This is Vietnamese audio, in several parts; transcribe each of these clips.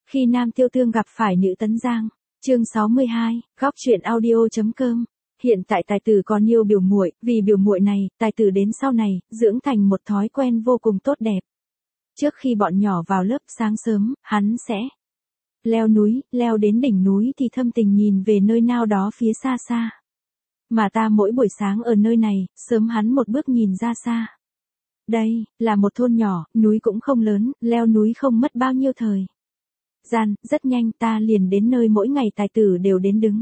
Khi Nam Tiêu Tương gặp phải nữ Tấn Giang. Chương 62, góc truyện audio.com. Hiện tại tài tử còn yêu biểu muội, vì biểu muội này, tài tử đến sau này, dưỡng thành một thói quen vô cùng tốt đẹp. Trước khi bọn nhỏ vào lớp sáng sớm, hắn sẽ leo núi, leo đến đỉnh núi thì thâm tình nhìn về nơi nào đó phía xa xa. Mà ta mỗi buổi sáng ở nơi này, sớm hắn một bước nhìn ra xa. Đây, là một thôn nhỏ, núi cũng không lớn, leo núi không mất bao nhiêu thời gian, rất nhanh ta liền đến nơi mỗi ngày tài tử đều đến đứng.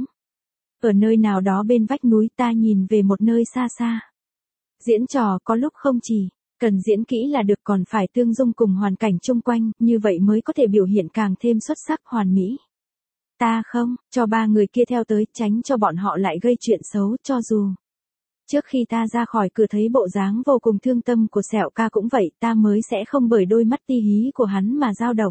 Ở nơi nào đó bên vách núi ta nhìn về một nơi xa xa. Diễn trò có lúc không chỉ cần diễn kỹ là được, còn phải tương dung cùng hoàn cảnh chung quanh, như vậy mới có thể biểu hiện càng thêm xuất sắc hoàn mỹ. Ta không cho ba người kia theo tới, tránh cho bọn họ lại gây chuyện xấu, cho dù trước khi ta ra khỏi cửa thấy bộ dáng vô cùng thương tâm của Sẹo Ca cũng vậy, ta mới sẽ không bởi đôi mắt ti hí của hắn mà dao động.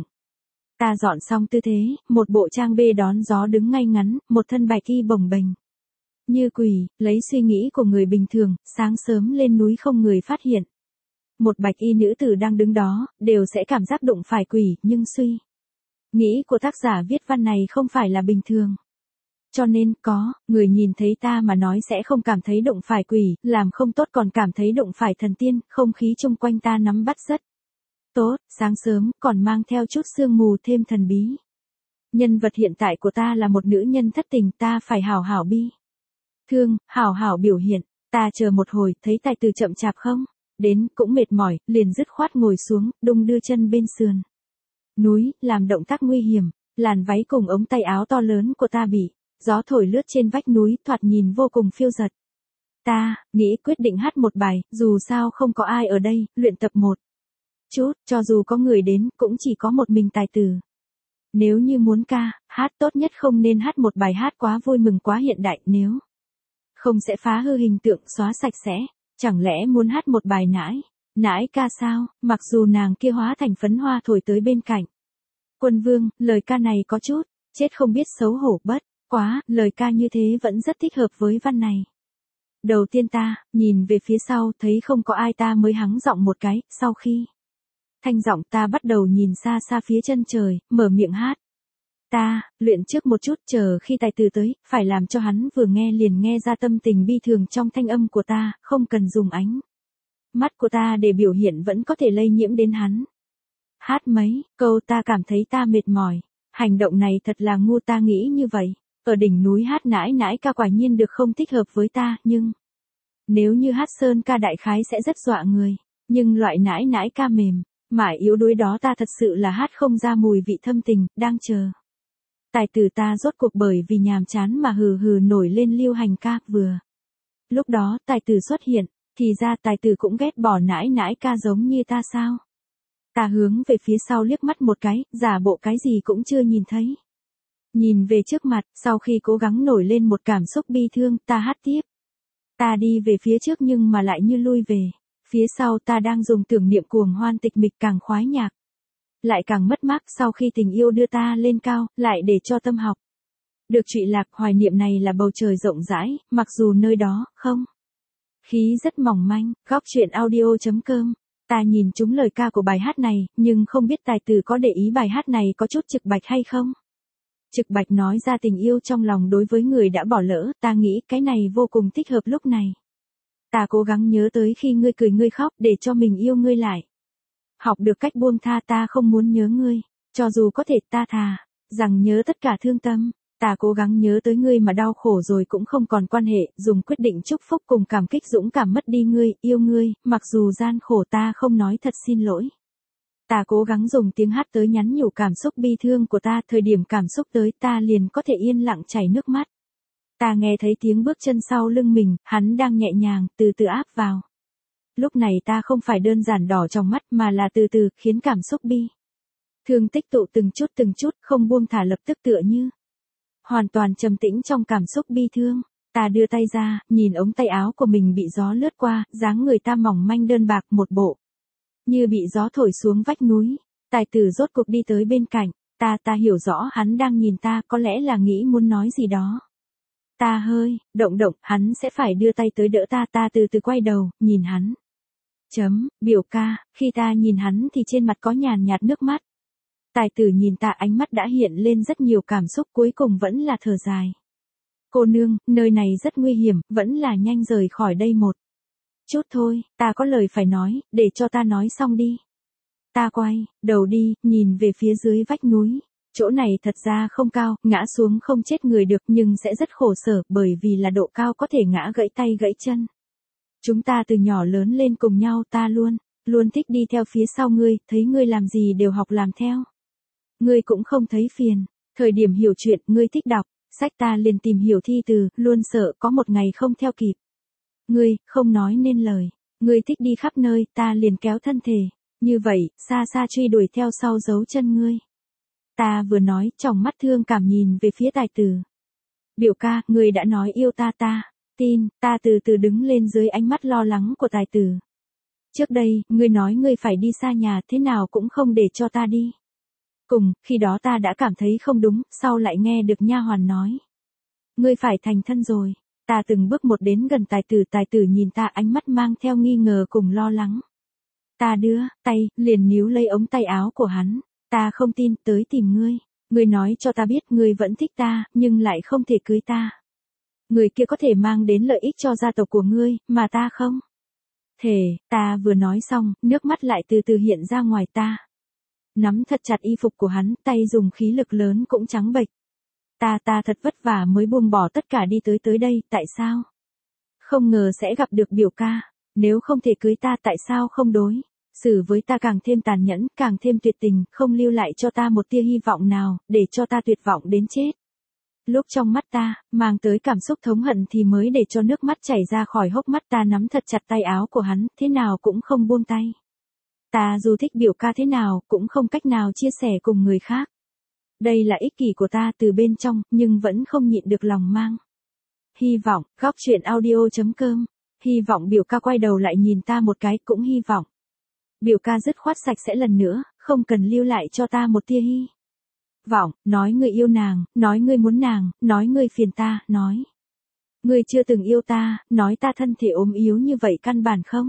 Ta dọn xong tư thế, một bộ trang bê đón gió đứng ngay ngắn, một thân bạch y bồng bềnh như quỷ, lấy suy nghĩ của người bình thường, sáng sớm lên núi không người phát hiện. Một bạch y nữ tử đang đứng đó, đều sẽ cảm giác đụng phải quỷ, nhưng suy nghĩ của tác giả viết văn này không phải là bình thường. Cho nên, có người nhìn thấy ta mà nói sẽ không cảm thấy đụng phải quỷ, làm không tốt còn cảm thấy đụng phải thần tiên, không khí chung quanh ta nắm bắt rất tốt, sáng sớm, còn mang theo chút sương mù thêm thần bí. Nhân vật hiện tại của ta là một nữ nhân thất tình, ta phải hảo hảo bi thương, hảo hảo biểu hiện. Ta chờ một hồi, thấy tài tử chậm chạp không đến, cũng mệt mỏi, liền dứt khoát ngồi xuống, đung đưa chân bên sườn núi, làm động tác nguy hiểm. Làn váy cùng ống tay áo to lớn của ta bị gió thổi lướt trên vách núi, thoạt nhìn vô cùng phiêu dật. Ta nghĩ quyết định hát một bài, dù sao không có ai ở đây, luyện tập một chút, cho dù có người đến, cũng chỉ có một mình tài tử. Nếu như muốn ca hát, tốt nhất không nên hát một bài hát quá vui mừng quá hiện đại, nếu không sẽ phá hư hình tượng, xóa sạch sẽ. Chẳng lẽ muốn hát một bài nãi ca sao? Mặc dù nàng kia hóa thành phấn hoa thổi tới bên cạnh Quân Vương, lời ca này có chút chết không biết xấu hổ, bất quá, lời ca như thế vẫn rất thích hợp với văn này. Đầu tiên ta nhìn về phía sau, thấy không có ai, ta mới hắng giọng một cái, sau khi thanh giọng ta bắt đầu nhìn xa xa phía chân trời, mở miệng hát. Ta luyện trước một chút, chờ khi tài tử tới, phải làm cho hắn vừa nghe liền nghe ra tâm tình bi thường trong thanh âm của ta, không cần dùng ánh mắt của ta để biểu hiện vẫn có thể lây nhiễm đến hắn. Hát mấy câu ta cảm thấy ta mệt mỏi. Hành động này thật là ngu, ta nghĩ như vậy. Ở đỉnh núi hát nãi ca quả nhiên được không thích hợp với ta, nhưng nếu như hát sơn ca đại khái sẽ rất dọa người. Nhưng loại nãi ca mềm mại yếu đuối đó ta thật sự là hát không ra mùi vị thâm tình, đang chờ tài tử. Ta rốt cuộc bởi vì nhàm chán mà hừ hừ nổi lên lưu hành ca. Vừa lúc đó tài tử xuất hiện, thì ra tài tử cũng ghét bỏ nãi ca giống như ta sao? Ta hướng về phía sau liếc mắt một cái, giả bộ cái gì cũng chưa nhìn thấy. Nhìn về trước mặt, sau khi cố gắng nổi lên một cảm xúc bi thương, ta hát tiếp. Ta đi về phía trước nhưng mà lại như lui về phía sau. Ta đang dùng tưởng niệm cuồng hoan tịch mịch, càng khoái nhạc lại càng mất mát. Sau khi tình yêu đưa ta lên cao, lại để cho tâm học được trụy lạc. Hoài niệm này là bầu trời rộng rãi, mặc dù nơi đó không khí rất mỏng manh. Góc truyện audio.com. Ta nhìn trúng lời ca của bài hát này, nhưng không biết tài tử có để ý bài hát này có chút trực bạch hay không. Trực bạch nói ra tình yêu trong lòng đối với người đã bỏ lỡ, ta nghĩ cái này vô cùng thích hợp lúc này. Ta cố gắng nhớ tới khi ngươi cười ngươi khóc, để cho mình yêu ngươi lại. Học được cách buông tha, ta không muốn nhớ ngươi, cho dù có thể ta thà rằng nhớ tất cả thương tâm. Ta cố gắng nhớ tới ngươi mà đau khổ rồi cũng không còn quan hệ, dùng quyết định chúc phúc cùng cảm kích dũng cảm mất đi ngươi, yêu ngươi, mặc dù gian khổ ta không nói thật xin lỗi. Ta cố gắng dùng tiếng hát tới nhắn nhủ cảm xúc bi thương của ta, thời điểm cảm xúc tới ta liền có thể yên lặng chảy nước mắt. Ta nghe thấy tiếng bước chân sau lưng mình, hắn đang nhẹ nhàng, từ từ áp vào. Lúc này ta không phải đơn giản đỏ trong mắt mà là từ từ, khiến cảm xúc bi thương tích tụ từng chút, không buông thả, lập tức tựa như hoàn toàn trầm tĩnh trong cảm xúc bi thương. Ta đưa tay ra, nhìn ống tay áo của mình bị gió lướt qua, dáng người ta mỏng manh đơn bạc, một bộ như bị gió thổi xuống vách núi. Tài tử rốt cuộc đi tới bên cạnh ta hiểu rõ hắn đang nhìn ta, có lẽ là nghĩ muốn nói gì đó. Ta hơi động, hắn sẽ phải đưa tay tới đỡ ta. Ta từ từ quay đầu, nhìn hắn. Biểu ca, khi ta nhìn hắn thì trên mặt có nhàn nhạt nước mắt. Tài tử nhìn ta, ánh mắt đã hiện lên rất nhiều cảm xúc, cuối cùng vẫn là thở dài. Cô nương, nơi này rất nguy hiểm, vẫn là nhanh rời khỏi đây một chút thôi, ta có lời phải nói, để cho ta nói xong đi. Ta quay đầu đi, nhìn về phía dưới vách núi. Chỗ này thật ra không cao, ngã xuống không chết người được nhưng sẽ rất khổ sở, bởi vì là độ cao có thể ngã gãy tay gãy chân. Chúng ta từ nhỏ lớn lên cùng nhau, ta luôn thích đi theo phía sau ngươi, thấy ngươi làm gì đều học làm theo. Ngươi cũng không thấy phiền. Thời điểm hiểu chuyện, ngươi thích đọc sách, ta liền tìm hiểu thi từ, luôn sợ có một ngày không theo kịp. Ngươi không nói nên lời. Ngươi thích đi khắp nơi, ta liền kéo thân thể. Như vậy, xa xa truy đuổi theo sau dấu chân ngươi. Ta vừa nói, trong mắt thương cảm nhìn về phía tài tử. Biểu ca, ngươi đã nói yêu ta, ta tin. Ta từ từ đứng lên dưới ánh mắt lo lắng của tài tử. Trước đây, ngươi nói ngươi phải đi xa nhà, thế nào cũng không để cho ta đi. Cùng, khi đó ta đã cảm thấy không đúng, sau lại nghe được nha hoàn nói. Ngươi phải thành thân rồi. Ta từng bước một đến gần tài tử nhìn ta, ánh mắt mang theo nghi ngờ cùng lo lắng. Ta đưa tay, liền níu lấy ống tay áo của hắn. Ta không tin, tới tìm ngươi. Ngươi nói cho ta biết ngươi vẫn thích ta, nhưng lại không thể cưới ta. Người kia có thể mang đến lợi ích cho gia tộc của ngươi, mà ta không thể. Ta vừa nói xong, nước mắt lại từ từ hiện ra ngoài ta. Nắm thật chặt y phục của hắn, tay dùng khí lực lớn cũng trắng bệch. Ta thật vất vả mới buông bỏ tất cả đi tới đây, tại sao? Không ngờ sẽ gặp được biểu ca. Nếu không thể cưới ta, tại sao không đối xử với ta càng thêm tàn nhẫn, càng thêm tuyệt tình, không lưu lại cho ta một tia hy vọng nào, để cho ta tuyệt vọng đến chết. Lúc trong mắt ta, mang tới cảm xúc thống hận thì mới để cho nước mắt chảy ra khỏi hốc mắt, ta nắm thật chặt tay áo của hắn, thế nào cũng không buông tay. Ta dù thích biểu ca thế nào, cũng không cách nào chia sẻ cùng người khác. Đây là ích kỷ của ta từ bên trong, nhưng vẫn không nhịn được lòng mang hy vọng. Góc truyện audio.com. Hy vọng biểu ca quay đầu lại nhìn ta một cái, cũng hy vọng biểu ca dứt khoát sạch sẽ lần nữa, không cần lưu lại cho ta một tia hy vọng. Nói ngươi yêu nàng, nói ngươi muốn nàng, nói ngươi phiền ta, nói ngươi chưa từng yêu ta, nói ta thân thể ốm yếu như vậy căn bản không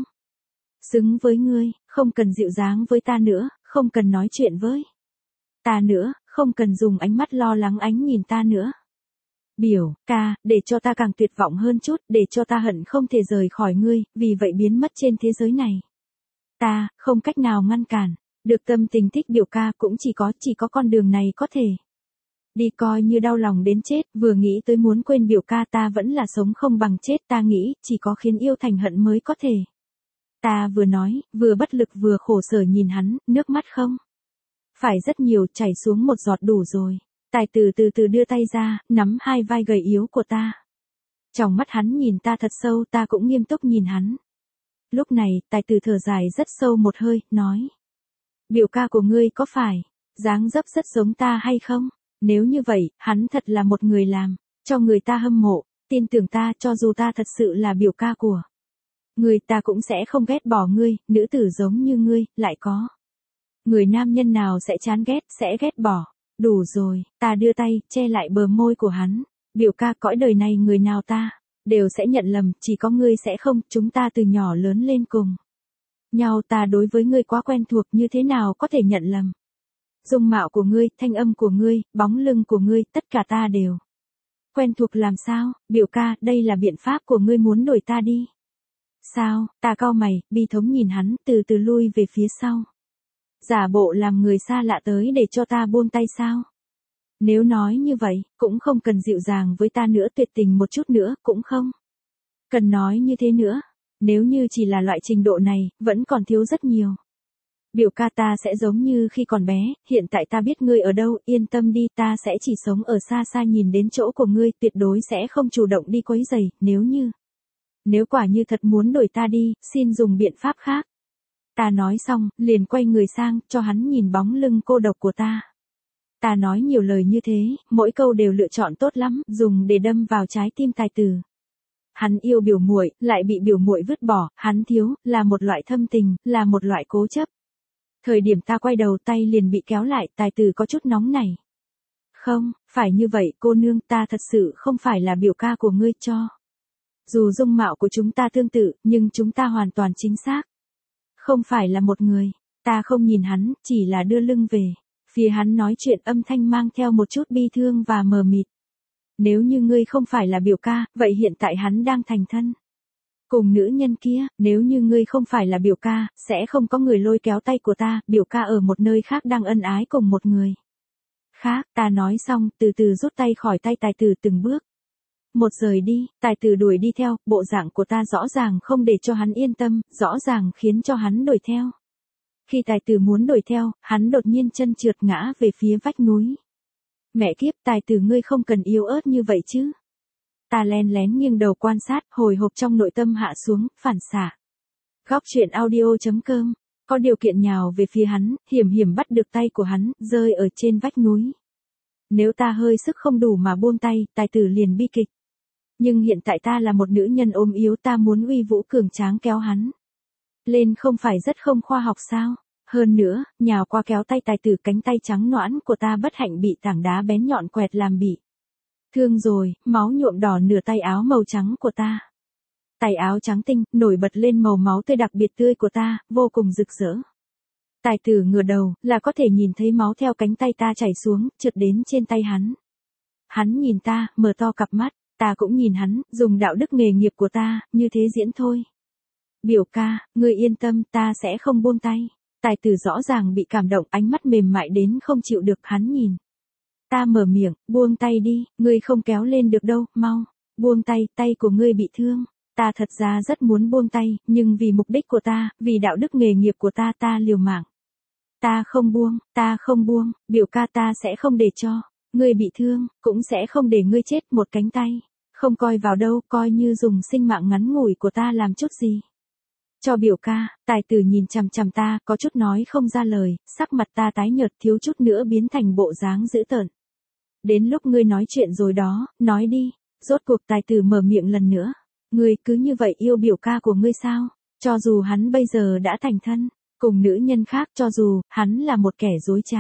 xứng với ngươi, không cần dịu dáng với ta nữa, không cần nói chuyện với ta nữa, không cần dùng ánh mắt lo lắng ánh nhìn ta nữa. Biểu ca, để cho ta càng tuyệt vọng hơn chút, để cho ta hận không thể rời khỏi ngươi, vì vậy biến mất trên thế giới này. Ta không cách nào ngăn cản được tâm tình thích biểu ca, cũng chỉ có con đường này có thể đi, coi như đau lòng đến chết, vừa nghĩ tới muốn quên biểu ca ta vẫn là sống không bằng chết, ta nghĩ chỉ có khiến yêu thành hận mới có thể. Ta vừa nói, vừa bất lực vừa khổ sở nhìn hắn, nước mắt không phải rất nhiều, chảy xuống một giọt đủ rồi. Tài tử từ từ đưa tay ra, nắm hai vai gầy yếu của ta. Trong mắt hắn nhìn ta thật sâu, ta cũng nghiêm túc nhìn hắn. Lúc này, tài tử thở dài rất sâu một hơi, nói. Biểu ca của ngươi có phải dáng dấp rất giống ta hay không? Nếu như vậy, hắn thật là một người làm cho người ta hâm mộ. Tin tưởng ta, cho dù ta thật sự là biểu ca của người, ta cũng sẽ không ghét bỏ ngươi. Nữ tử giống như ngươi, lại có người nam nhân nào sẽ chán ghét, sẽ ghét bỏ. Đủ rồi, ta đưa tay, che lại bờ môi của hắn. Biểu ca, cõi đời này người nào ta đều sẽ nhận lầm, chỉ có ngươi sẽ không, chúng ta từ nhỏ lớn lên cùng nhau, ta đối với ngươi quá quen thuộc, như thế nào có thể nhận lầm. Dung mạo của ngươi, thanh âm của ngươi, bóng lưng của ngươi, tất cả ta đều quen thuộc làm sao? Biểu ca, đây là biện pháp của ngươi muốn đuổi ta đi sao? Ta cau mày, bi thống nhìn hắn, từ từ lui về phía sau. Giả bộ làm người xa lạ tới để cho ta buông tay sao? Nếu nói như vậy, cũng không cần dịu dàng với ta nữa, tuyệt tình một chút nữa, cũng không cần nói như thế nữa. Nếu như chỉ là loại trình độ này, vẫn còn thiếu rất nhiều. Biểu ca, ta sẽ giống như khi còn bé, hiện tại ta biết ngươi ở đâu, yên tâm đi, ta sẽ chỉ sống ở xa xa nhìn đến chỗ của ngươi, tuyệt đối sẽ không chủ động đi quấy rầy, nếu quả như thật muốn đuổi ta đi, xin dùng biện pháp khác. Ta nói xong, liền quay người sang, cho hắn nhìn bóng lưng cô độc của ta. Ta nói nhiều lời như thế, mỗi câu đều lựa chọn tốt lắm, dùng để đâm vào trái tim tài tử. Hắn yêu biểu muội, lại bị biểu muội vứt bỏ, hắn thiếu, là một loại thâm tình, là một loại cố chấp. Thời điểm ta quay đầu, tay liền bị kéo lại, tài tử có chút nóng nảy. Không, phải như vậy cô nương, ta thật sự không phải là biểu ca của ngươi, cho dù dung mạo của chúng ta tương tự, nhưng chúng ta hoàn toàn chính xác không phải là một người. Ta không nhìn hắn, chỉ là đưa lưng về phía hắn nói chuyện âm thanh mang theo một chút bi thương và mờ mịt. Nếu như ngươi không phải là biểu ca, vậy hiện tại hắn đang thành thân cùng nữ nhân kia, nếu như ngươi không phải là biểu ca, sẽ không có người lôi kéo tay của ta, biểu ca ở một nơi khác đang ân ái cùng một người khác. Ta nói xong, từ từ rút tay khỏi tay Tài Tử từng bước một rời đi. Tài Tử đuổi đi theo, bộ dạng của ta rõ ràng không để cho hắn yên tâm, rõ ràng khiến cho hắn đuổi theo. Khi Tài Tử muốn đuổi theo, hắn đột nhiên chân trượt ngã về phía vách núi. Mẹ kiếp, Tài Tử ngươi không cần yếu ớt như vậy chứ. Ta len lén nghiêng đầu quan sát, hồi hộp trong nội tâm hạ xuống, phản xạ. Góc truyện audio.com, có điều kiện nhào về phía hắn, hiểm hiểm bắt được tay của hắn, rơi ở trên vách núi. Nếu ta hơi sức không đủ mà buông tay, Tài Tử liền bi kịch. Nhưng hiện tại ta là một nữ nhân ốm yếu, ta muốn uy vũ cường tráng kéo hắn lên không phải rất không khoa học sao? Hơn nữa, nhào qua kéo tay Tài Tử, cánh tay trắng nõn của ta bất hạnh bị tảng đá bén nhọn quẹt làm bị thương rồi, máu nhuộm đỏ nửa tay áo màu trắng của ta. Tay áo trắng tinh, nổi bật lên màu máu tươi đặc biệt tươi của ta, vô cùng rực rỡ. Tài Tử ngửa đầu, là có thể nhìn thấy máu theo cánh tay ta chảy xuống, trượt đến trên tay hắn. Hắn nhìn ta, mở to cặp mắt, ta cũng nhìn hắn, dùng đạo đức nghề nghiệp của ta, như thế diễn thôi. Biểu ca, ngươi yên tâm, ta sẽ không buông tay. Tài Tử rõ ràng bị cảm động, ánh mắt mềm mại đến không chịu được, hắn nhìn. Ta mở miệng, buông tay đi, ngươi không kéo lên được đâu, mau. Buông tay, tay của ngươi bị thương. Ta thật ra rất muốn buông tay, nhưng vì mục đích của ta, vì đạo đức nghề nghiệp của ta, ta liều mạng. Ta không buông, biểu ca, ta sẽ không để cho ngươi bị thương, cũng sẽ không để ngươi chết một cánh tay. Không coi vào đâu, coi như dùng sinh mạng ngắn ngủi của ta làm chút gì. Cho biểu ca. Tài Tử nhìn chằm chằm ta, có chút nói không ra lời, sắc mặt ta tái nhợt, thiếu chút nữa biến thành bộ dáng dữ tợn. Đến lúc ngươi nói chuyện rồi đó, nói đi. Rốt cuộc Tài Tử mở miệng lần nữa. Ngươi cứ như vậy yêu biểu ca của ngươi sao? Cho dù hắn bây giờ đã thành thân cùng nữ nhân khác, cho dù hắn là một kẻ dối trá.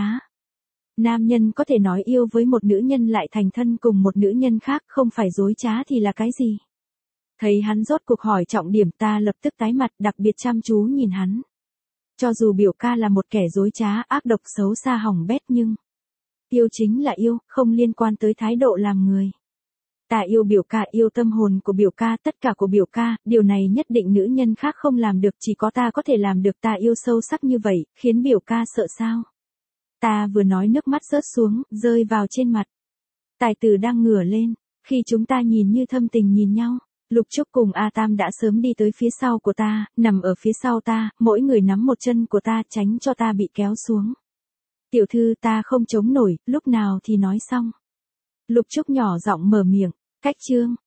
Nam nhân có thể nói yêu với một nữ nhân lại thành thân cùng một nữ nhân khác, không phải dối trá thì là cái gì? Thấy hắn rốt cuộc hỏi trọng điểm, ta lập tức tái mặt, đặc biệt chăm chú nhìn hắn. Cho dù biểu ca là một kẻ dối trá, ác độc, xấu xa, hỏng bét, nhưng yêu chính là yêu, không liên quan tới thái độ làm người. Ta yêu biểu ca, yêu tâm hồn của biểu ca, tất cả của biểu ca, điều này nhất định nữ nhân khác không làm được, chỉ có ta có thể làm được. Ta yêu sâu sắc như vậy, khiến biểu ca sợ sao? Ta vừa nói nước mắt rớt xuống, rơi vào trên mặt. Tài Tử đang ngửa lên, khi chúng ta nhìn như thâm tình nhìn nhau. Lục Trúc cùng A Tam đã sớm đi tới phía sau của ta, nằm ở phía sau ta, mỗi người nắm một chân của ta, tránh cho ta bị kéo xuống. Tiểu thư, ta không chống nổi, lúc nào thì nói xong. Lục Trúc nhỏ giọng mở miệng, cách chương.